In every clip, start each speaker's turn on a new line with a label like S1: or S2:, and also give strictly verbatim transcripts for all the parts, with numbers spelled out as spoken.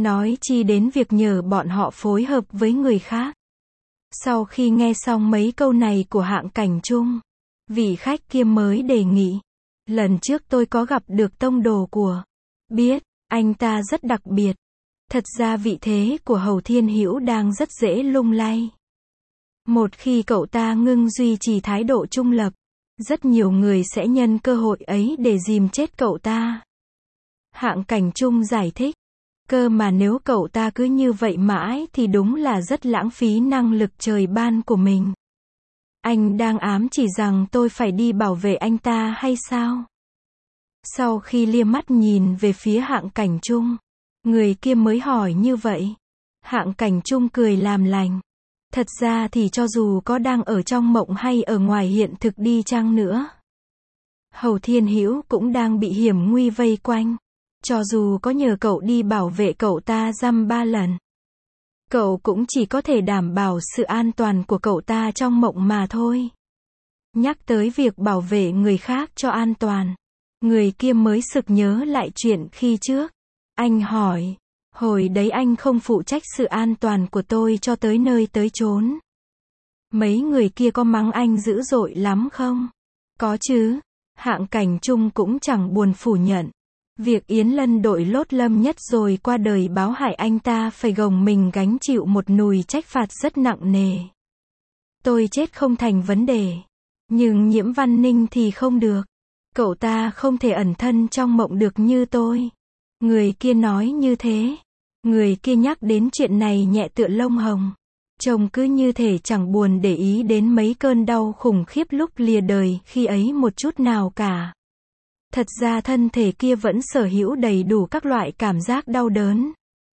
S1: nói chi đến việc nhờ bọn họ phối hợp với người khác. Sau khi nghe xong mấy câu này của Hạng Cảnh Trung, vị khách kia mới đề nghị, lần trước tôi có gặp được tông đồ của, biết, anh ta rất đặc biệt. Thật ra vị thế của Hầu Thiên Hữu đang rất dễ lung lay. Một khi cậu ta ngưng duy trì thái độ trung lập, rất nhiều người sẽ nhân cơ hội ấy để dìm chết cậu ta. Hạng Cảnh Trung giải thích, cơ mà nếu cậu ta cứ như vậy mãi thì đúng là rất lãng phí năng lực trời ban của mình. Anh đang ám chỉ rằng tôi phải đi bảo vệ anh ta hay sao? Sau khi lia mắt nhìn về phía Hạng Cảnh Trung, người kia mới hỏi như vậy. Hạng Cảnh Trung cười làm lành. Thật ra thì cho dù có đang ở trong mộng hay ở ngoài hiện thực đi chăng nữa, Hầu Thiên Hữu cũng đang bị hiểm nguy vây quanh. Cho dù có nhờ cậu đi bảo vệ cậu ta dăm ba lần, cậu cũng chỉ có thể đảm bảo sự an toàn của cậu ta trong mộng mà thôi. Nhắc tới việc bảo vệ người khác cho an toàn, người kia mới sực nhớ lại chuyện khi trước. Anh hỏi, hồi đấy anh không phụ trách sự an toàn của tôi cho tới nơi tới chốn. Mấy người kia có mắng anh dữ dội lắm không? Có chứ. Hạng Cảnh Trung cũng chẳng buồn phủ nhận. Việc Yến Lân đội lốt Lâm Nhất rồi qua đời báo hại anh ta phải gồng mình gánh chịu một nùi trách phạt rất nặng nề. Tôi chết không thành vấn đề. Nhưng Nhiễm Văn Ninh thì không được. Cậu ta không thể ẩn thân trong mộng được như tôi. Người kia nói như thế. Người kia nhắc đến chuyện này nhẹ tựa lông hồng. Trông cứ như thể chẳng buồn để ý đến mấy cơn đau khủng khiếp lúc lìa đời khi ấy một chút nào cả. Thật ra thân thể kia vẫn sở hữu đầy đủ các loại cảm giác đau đớn.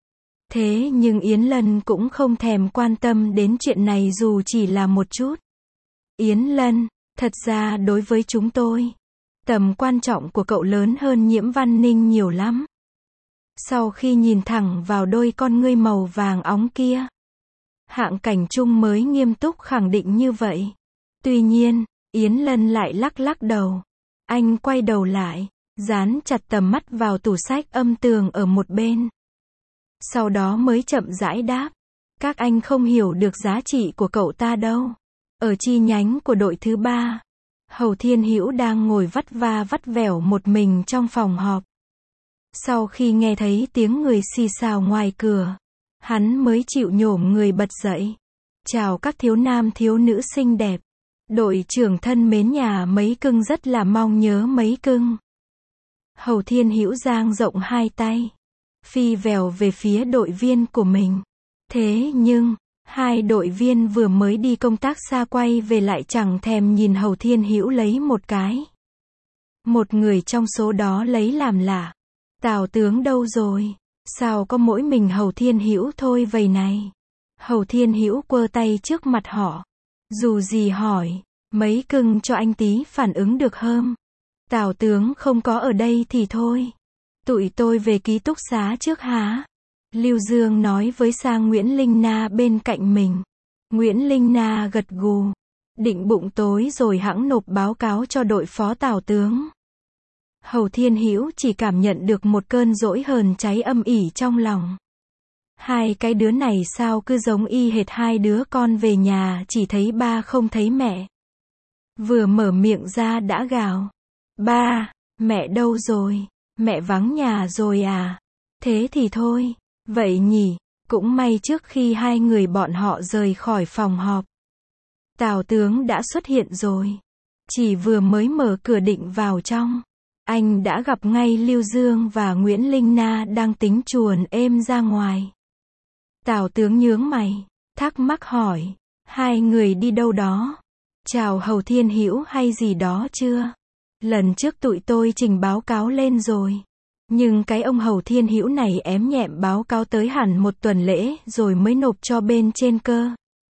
S1: Thế nhưng Yến Lân cũng không thèm quan tâm đến chuyện này dù chỉ là một chút. Yến Lân, thật ra đối với chúng tôi, tầm quan trọng của cậu lớn hơn Nhiễm Văn Ninh nhiều lắm. Sau khi nhìn thẳng vào đôi con ngươi màu vàng óng kia, Hạng Cảnh Trung mới nghiêm túc khẳng định như vậy. Tuy nhiên, Yến Lân lại lắc lắc đầu. Anh quay đầu lại, dán chặt tầm mắt vào tủ sách âm tường ở một bên. Sau đó mới chậm rãi đáp. Các anh không hiểu được giá trị của cậu ta đâu. Ở chi nhánh của đội thứ ba, Hầu Thiên Hữu đang ngồi vắt va vắt vẻo một mình trong phòng họp. Sau khi nghe thấy tiếng người xì xào ngoài cửa, hắn mới chịu nhổm người bật dậy. Chào các thiếu nam thiếu nữ xinh đẹp. Đội trưởng thân mến, nhà mấy cưng rất là mong nhớ mấy cưng. Hầu Thiên Hữu dang rộng hai tay, phi vèo về phía đội viên của mình. Thế nhưng, hai đội viên vừa mới đi công tác xa quay về lại chẳng thèm nhìn Hầu Thiên Hữu lấy một cái. Một người trong số đó lấy làm lạ. Tào tướng đâu rồi? Sao có mỗi mình Hầu Thiên Hữu thôi vậy này? Hầu Thiên Hữu quơ tay trước mặt họ. Dù gì hỏi, mấy cưng cho anh tí phản ứng được không? Tào tướng không có ở đây thì thôi. Tụi tôi về ký túc xá trước hả? Lưu Dương nói với sang Nguyễn Linh Na bên cạnh mình. Nguyễn Linh Na gật gù. Định bụng tối rồi hẵng nộp báo cáo cho đội phó Tào tướng. Hầu Thiên Hữu chỉ cảm nhận được một cơn dỗi hờn cháy âm ỉ trong lòng. Hai cái đứa này sao cứ giống y hệt hai đứa con về nhà chỉ thấy ba không thấy mẹ. Vừa mở miệng ra đã gào. Ba, mẹ đâu rồi? Mẹ vắng nhà rồi à? Thế thì thôi. Vậy nhỉ, cũng may trước khi hai người bọn họ rời khỏi phòng họp, Tào tướng đã xuất hiện rồi. Chỉ vừa mới mở cửa định vào trong, anh đã gặp ngay Lưu Dương và Nguyễn Linh Na đang tính chuồn êm ra ngoài. Tào tướng nhướng mày, thắc mắc hỏi, hai người đi đâu đó? Chào Hầu Thiên Hữu hay gì đó chưa? Lần trước tụi tôi trình báo cáo lên rồi. Nhưng cái ông Hầu Thiên Hữu này ém nhẹm báo cáo tới hẳn một tuần lễ rồi mới nộp cho bên trên cơ.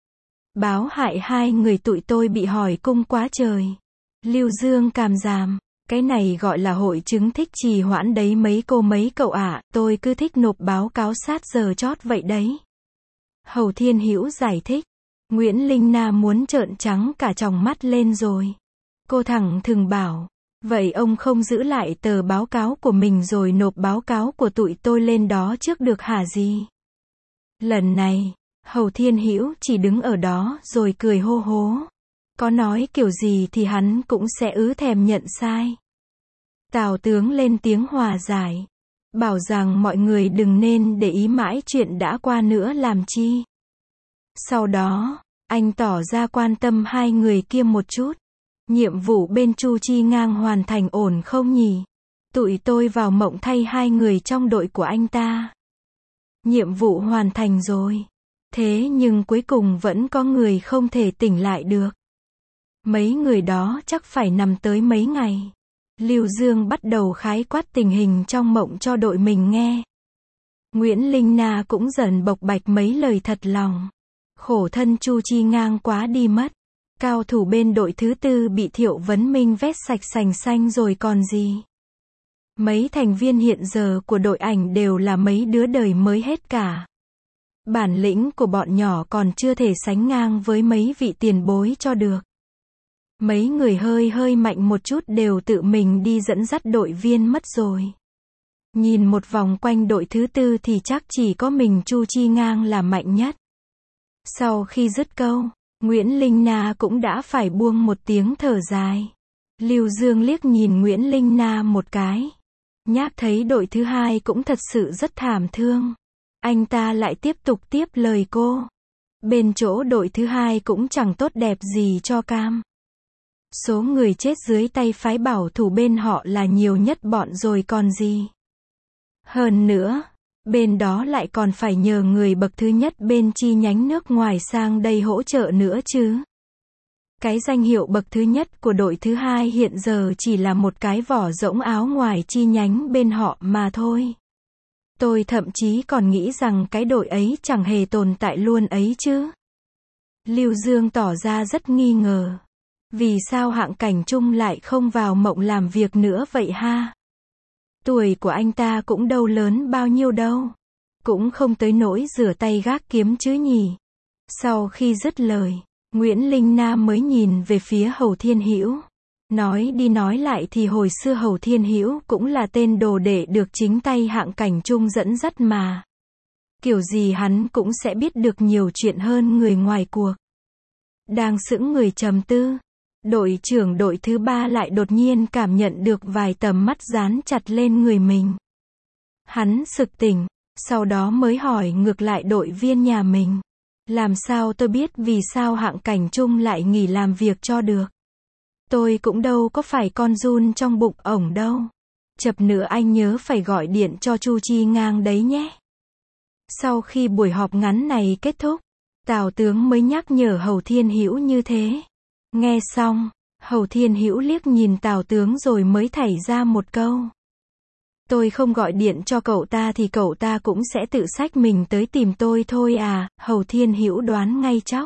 S1: Báo hại hai người tụi tôi bị hỏi cung quá trời. Lưu Dương cảm giảm. Cái này gọi là hội chứng thích trì hoãn đấy mấy cô mấy cậu ạ, à, tôi cứ thích nộp báo cáo sát giờ chót vậy đấy. Hầu Thiên Hữu giải thích. Nguyễn Linh Na muốn trợn trắng cả tròng mắt lên rồi. Cô thẳng thừng bảo, Vậy ông không giữ lại tờ báo cáo của mình rồi nộp báo cáo của tụi tôi lên đó trước được hả gì? Lần này, Hầu Thiên Hữu chỉ đứng ở đó rồi cười hô hố. Có nói kiểu gì thì hắn cũng sẽ ứ thèm nhận sai. Tào tướng lên tiếng hòa giải. Bảo rằng mọi người đừng nên để ý mãi chuyện đã qua nữa làm chi. Sau đó, anh tỏ ra quan tâm hai người kia một chút. Nhiệm vụ bên Chu Chi Ngang hoàn thành ổn không nhỉ? Tụi tôi vào mộng thay hai người trong đội của anh ta. Nhiệm vụ hoàn thành rồi. Thế nhưng cuối cùng vẫn có người không thể tỉnh lại được. Mấy người đó chắc phải nằm tới mấy ngày. Lưu Dương bắt đầu khái quát tình hình trong mộng cho đội mình nghe. Nguyễn Linh Na cũng dần bộc bạch mấy lời thật lòng. Khổ thân Chu Chi Ngang quá đi mất. Cao thủ bên đội thứ tư bị Thiệu Vấn Minh vét sạch sành xanh rồi còn gì. Mấy thành viên hiện giờ của đội ảnh đều là mấy đứa đời mới hết cả. Bản lĩnh của bọn nhỏ còn chưa thể sánh ngang với mấy vị tiền bối cho được. Mấy người hơi hơi mạnh một chút đều tự mình đi dẫn dắt đội viên mất rồi. Nhìn một vòng quanh đội thứ tư thì chắc chỉ có mình Chu Chi Ngang là mạnh nhất. Sau khi dứt câu, Nguyễn Linh Na cũng đã phải buông một tiếng thở dài. Lưu Dương liếc nhìn Nguyễn Linh Na một cái. Nhác thấy đội thứ hai cũng thật sự rất thảm thương. Anh ta lại tiếp tục tiếp lời cô. Bên chỗ đội thứ hai cũng chẳng tốt đẹp gì cho cam. Số người chết dưới tay phái bảo thủ bên họ là nhiều nhất bọn rồi còn gì. Hơn nữa, bên đó lại còn phải nhờ người bậc thứ nhất bên chi nhánh nước ngoài sang đây hỗ trợ nữa chứ. Cái danh hiệu bậc thứ nhất của đội thứ hai hiện giờ chỉ là một cái vỏ rỗng áo ngoài chi nhánh bên họ mà thôi. Tôi thậm chí còn nghĩ rằng cái đội ấy chẳng hề tồn tại luôn ấy chứ. Lưu Dương tỏ ra rất nghi ngờ. Vì sao Hạng Cảnh Trung lại không vào mộng làm việc nữa vậy ha? Tuổi của anh ta cũng đâu lớn bao nhiêu đâu. Cũng không tới nỗi rửa tay gác kiếm chứ nhỉ. Sau khi dứt lời, Nguyễn Linh Na mới nhìn về phía Hầu Thiên Hữu. Nói đi nói lại thì hồi xưa Hầu Thiên Hữu cũng là tên đồ đệ được chính tay Hạng Cảnh Trung dẫn dắt mà. Kiểu gì hắn cũng sẽ biết được nhiều chuyện hơn người ngoài cuộc. Đang sững người trầm tư, đội trưởng đội thứ ba lại đột nhiên cảm nhận được vài tầm mắt dán chặt lên người mình. Hắn sực tỉnh, sau đó mới hỏi ngược lại đội viên nhà mình. Làm sao tôi biết vì sao Hạng Cảnh Trung lại nghỉ làm việc cho được? Tôi cũng đâu có phải con giun trong bụng ổng đâu. Chập nữa anh nhớ phải gọi điện cho Chu Chi Ngang đấy nhé. Sau khi buổi họp ngắn này kết thúc, Tào tướng mới nhắc nhở Hầu Thiên Hữu như thế. Nghe xong, Hầu Thiên Hữu liếc nhìn Tào tướng rồi mới thảy ra một câu. Tôi không gọi điện cho cậu ta thì cậu ta cũng sẽ tự xách mình tới tìm tôi thôi à, Hầu Thiên Hữu đoán ngay chóc.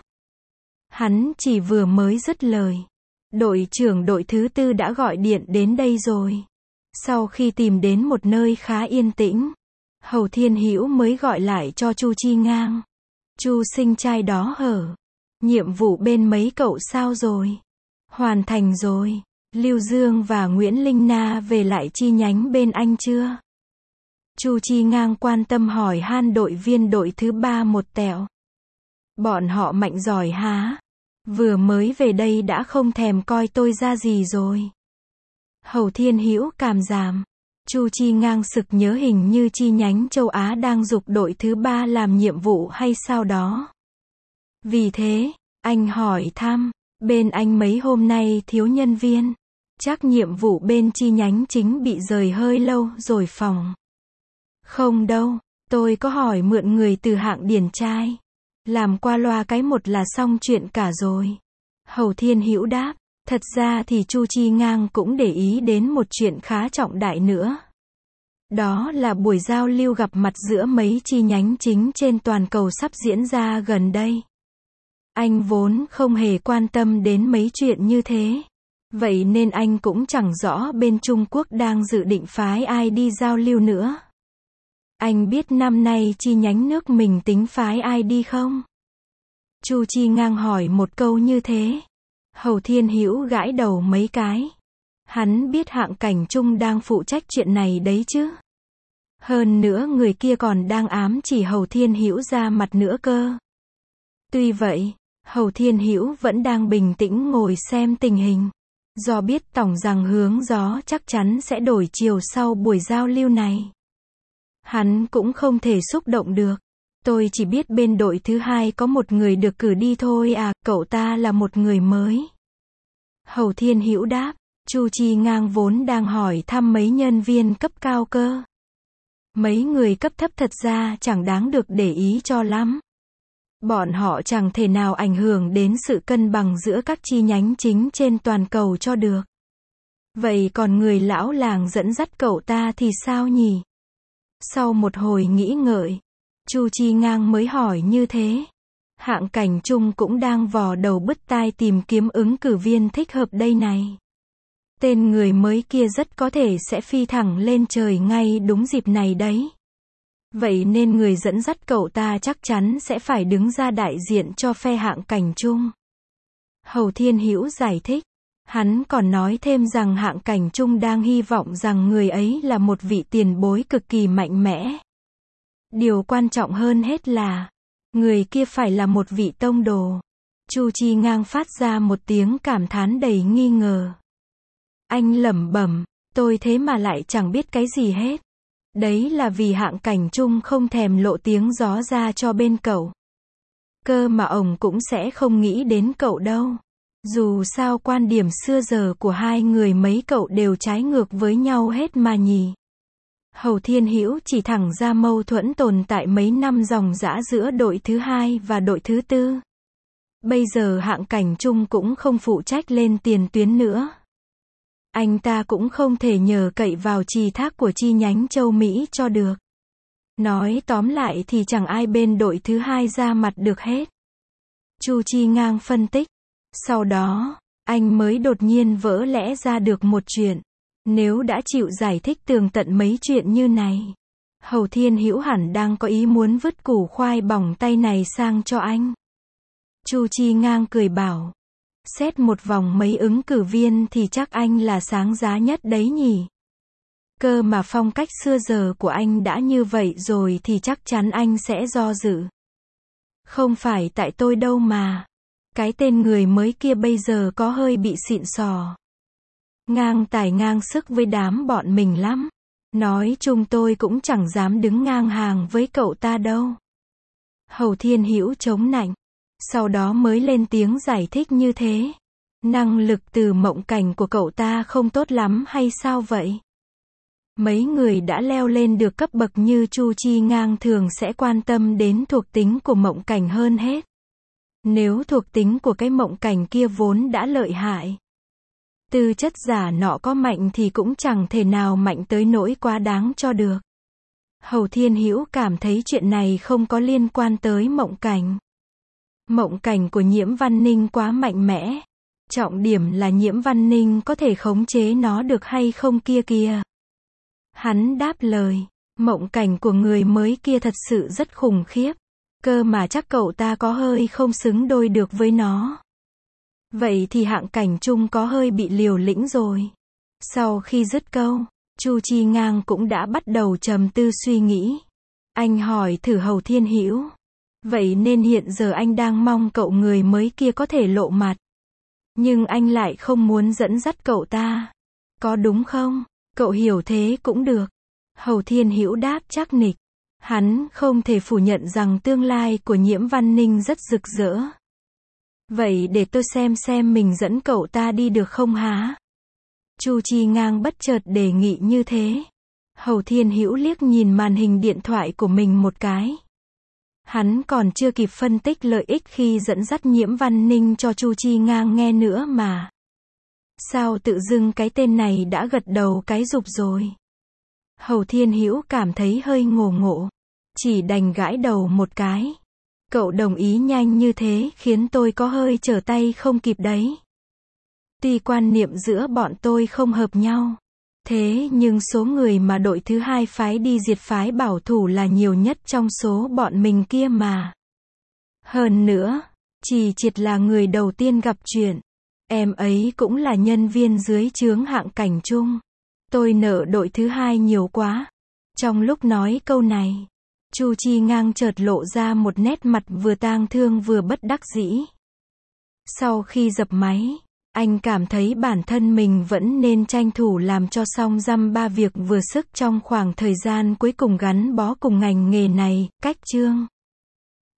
S1: Hắn chỉ vừa mới dứt lời. Đội trưởng đội thứ tư đã gọi điện đến đây rồi. Sau khi tìm đến một nơi khá yên tĩnh, Hầu Thiên Hữu mới gọi lại cho Chu Chi Ngang. Chu sinh trai đó hở. Nhiệm vụ bên mấy cậu sao rồi? Hoàn thành rồi. Lưu Dương và Nguyễn Linh Na về lại chi nhánh bên anh chưa? Chu Chi Ngang quan tâm hỏi han đội viên đội thứ ba một tẹo. Bọn họ mạnh giỏi há? Vừa mới về đây đã không thèm coi tôi ra gì rồi. Hầu Thiên Hữu cảm giảm. Chu Chi Ngang sực nhớ hình như chi nhánh châu Á đang giục đội thứ ba làm nhiệm vụ hay sao đó. Vì thế, anh hỏi thăm, bên anh mấy hôm nay thiếu nhân viên. Chắc nhiệm vụ bên chi nhánh chính bị rời hơi lâu rồi phòng. Không đâu, tôi có hỏi mượn người từ Hạng Điển trai. Làm qua loa cái một là xong chuyện cả rồi. Hầu Thiên Hữu đáp, thật ra thì Chu Chi Ngang cũng để ý đến một chuyện khá trọng đại nữa. Đó là buổi giao lưu gặp mặt giữa mấy chi nhánh chính trên toàn cầu sắp diễn ra gần đây. Anh vốn không hề quan tâm đến mấy chuyện như thế. Vậy nên anh cũng chẳng rõ bên Trung Quốc đang dự định phái ai đi giao lưu nữa. Anh biết năm nay chi nhánh nước mình tính phái ai đi không? Chu Chi Ngang hỏi một câu như thế. Hầu Thiên Hữu gãi đầu mấy cái. Hắn biết Hạng Cảnh Trung đang phụ trách chuyện này đấy chứ. Hơn nữa người kia còn đang ám chỉ Hầu Thiên Hữu ra mặt nữa cơ. Tuy vậy, Hầu Thiên Hữu vẫn đang bình tĩnh ngồi xem tình hình. Do biết tổng rằng hướng gió chắc chắn sẽ đổi chiều sau buổi giao lưu này. Hắn cũng không thể xúc động được. Tôi chỉ biết bên đội thứ hai có một người được cử đi thôi à, cậu ta là một người mới. Hầu Thiên Hữu đáp, Chu Chi Ngang vốn đang hỏi thăm mấy nhân viên cấp cao cơ. Mấy người cấp thấp thật ra chẳng đáng được để ý cho lắm. Bọn họ chẳng thể nào ảnh hưởng đến sự cân bằng giữa các chi nhánh chính trên toàn cầu cho được. Vậy còn người lão làng dẫn dắt cậu ta thì sao nhỉ? Sau một hồi nghĩ ngợi, Chu Chi Ngang mới hỏi như thế. Hạng Cảnh Trung cũng đang vò đầu bứt tai tìm kiếm ứng cử viên thích hợp đây này. Tên người mới kia rất có thể sẽ phi thẳng lên trời ngay đúng dịp này đấy. Vậy nên người dẫn dắt cậu ta chắc chắn sẽ phải đứng ra đại diện cho phe Hạng Cảnh Trung. Hầu Thiên Hữu giải thích. Hắn còn nói thêm rằng Hạng Cảnh Trung đang hy vọng rằng người ấy là một vị tiền bối cực kỳ mạnh mẽ. Điều quan trọng hơn hết là, người kia phải là một vị tông đồ. Chu Chi Ngang phát ra một tiếng cảm thán đầy nghi ngờ. Anh lẩm bẩm, tôi thế mà lại chẳng biết cái gì hết. Đấy là vì Hạng Cảnh Trung không thèm lộ tiếng gió ra cho bên cậu. Cơ mà ông cũng sẽ không nghĩ đến cậu đâu. Dù sao quan điểm xưa giờ của hai người mấy cậu đều trái ngược với nhau hết mà nhỉ. Hầu Thiên Hữu chỉ thẳng ra mâu thuẫn tồn tại mấy năm ròng rã giữa đội thứ hai và đội thứ tư. Bây giờ Hạng Cảnh Trung cũng không phụ trách lên tiền tuyến nữa. Anh ta cũng không thể nhờ cậy vào trì thác của chi nhánh châu Mỹ cho được. Nói tóm lại thì chẳng ai bên đội thứ hai ra mặt được hết. Chu Chi Ngang phân tích. Sau đó, anh mới đột nhiên vỡ lẽ ra được một chuyện. Nếu đã chịu giải thích tường tận mấy chuyện như này, Hầu Thiên Hữu hẳn đang có ý muốn vứt củ khoai bỏng tay này sang cho anh. Chu Chi Ngang cười bảo, xét một vòng mấy ứng cử viên thì chắc anh là sáng giá nhất đấy nhỉ. Cơ mà phong cách xưa giờ của anh đã như vậy rồi thì chắc chắn anh sẽ do dự. Không phải tại tôi đâu mà. Cái tên người mới kia bây giờ có hơi bị xịn sò. Ngang tài ngang sức với đám bọn mình lắm. Nói chung tôi cũng chẳng dám đứng ngang hàng với cậu ta đâu. Hầu Thiên Hữu chống nạnh. Sau đó mới lên tiếng giải thích như thế. Năng lực từ mộng cảnh của cậu ta không tốt lắm hay sao vậy? Mấy người đã leo lên được cấp bậc như Chu Chi Ngang thường sẽ quan tâm đến thuộc tính của mộng cảnh hơn hết. Nếu thuộc tính của cái mộng cảnh kia vốn đã lợi hại, tư chất giả nọ có mạnh thì cũng chẳng thể nào mạnh tới nỗi quá đáng cho được. Hầu Thiên Hữu cảm thấy chuyện này không có liên quan tới mộng cảnh. Mộng cảnh của Nhiễm Văn Ninh quá mạnh mẽ. Trọng điểm là Nhiễm Văn Ninh có thể khống chế nó được hay không kia kìa. Hắn đáp lời, mộng cảnh của người mới kia thật sự rất khủng khiếp. Cơ mà chắc cậu ta có hơi không xứng đôi được với nó. Vậy thì Hạng Cảnh Trung có hơi bị liều lĩnh rồi. Sau khi dứt câu, Chu Chi Ngang cũng đã bắt đầu trầm tư suy nghĩ. Anh hỏi thử Hầu Thiên Hữu. Vậy nên hiện giờ anh đang mong cậu người mới kia có thể lộ mặt. Nhưng anh lại không muốn dẫn dắt cậu ta. Có đúng không? Cậu hiểu thế cũng được. Hầu Thiên Hữu đáp chắc nịch. Hắn không thể phủ nhận rằng tương lai của Nhiễm Văn Ninh rất rực rỡ. Vậy để tôi xem xem mình dẫn cậu ta đi được không hả? Chu Chi Ngang bất chợt đề nghị như thế. Hầu Thiên Hữu liếc nhìn màn hình điện thoại của mình một cái. Hắn còn chưa kịp phân tích lợi ích khi dẫn dắt Nhiễm Văn Ninh cho Chu Chi Ngang nghe nữa mà. Sao tự dưng cái tên này đã gật đầu cái rụp rồi? Hầu Thiên Hữu cảm thấy hơi ngổ ngộ. Chỉ đành gãi đầu một cái. Cậu đồng ý nhanh như thế khiến tôi có hơi trở tay không kịp đấy. Tuy quan niệm giữa bọn tôi không hợp nhau. Thế nhưng số người mà đội thứ hai phái đi diệt phái bảo thủ là nhiều nhất trong số bọn mình kia mà. Hơn nữa, chỉ triệt là người đầu tiên gặp chuyện. Em ấy cũng là nhân viên dưới trướng Hạng Cảnh Trung. Tôi nợ đội thứ hai nhiều quá. Trong lúc nói câu này, Chu Chi Ngang chợt lộ ra một nét mặt vừa tang thương vừa bất đắc dĩ. Sau khi dập máy, anh cảm thấy bản thân mình vẫn nên tranh thủ làm cho xong dăm ba việc vừa sức trong khoảng thời gian cuối cùng gắn bó cùng ngành nghề này, cách chương.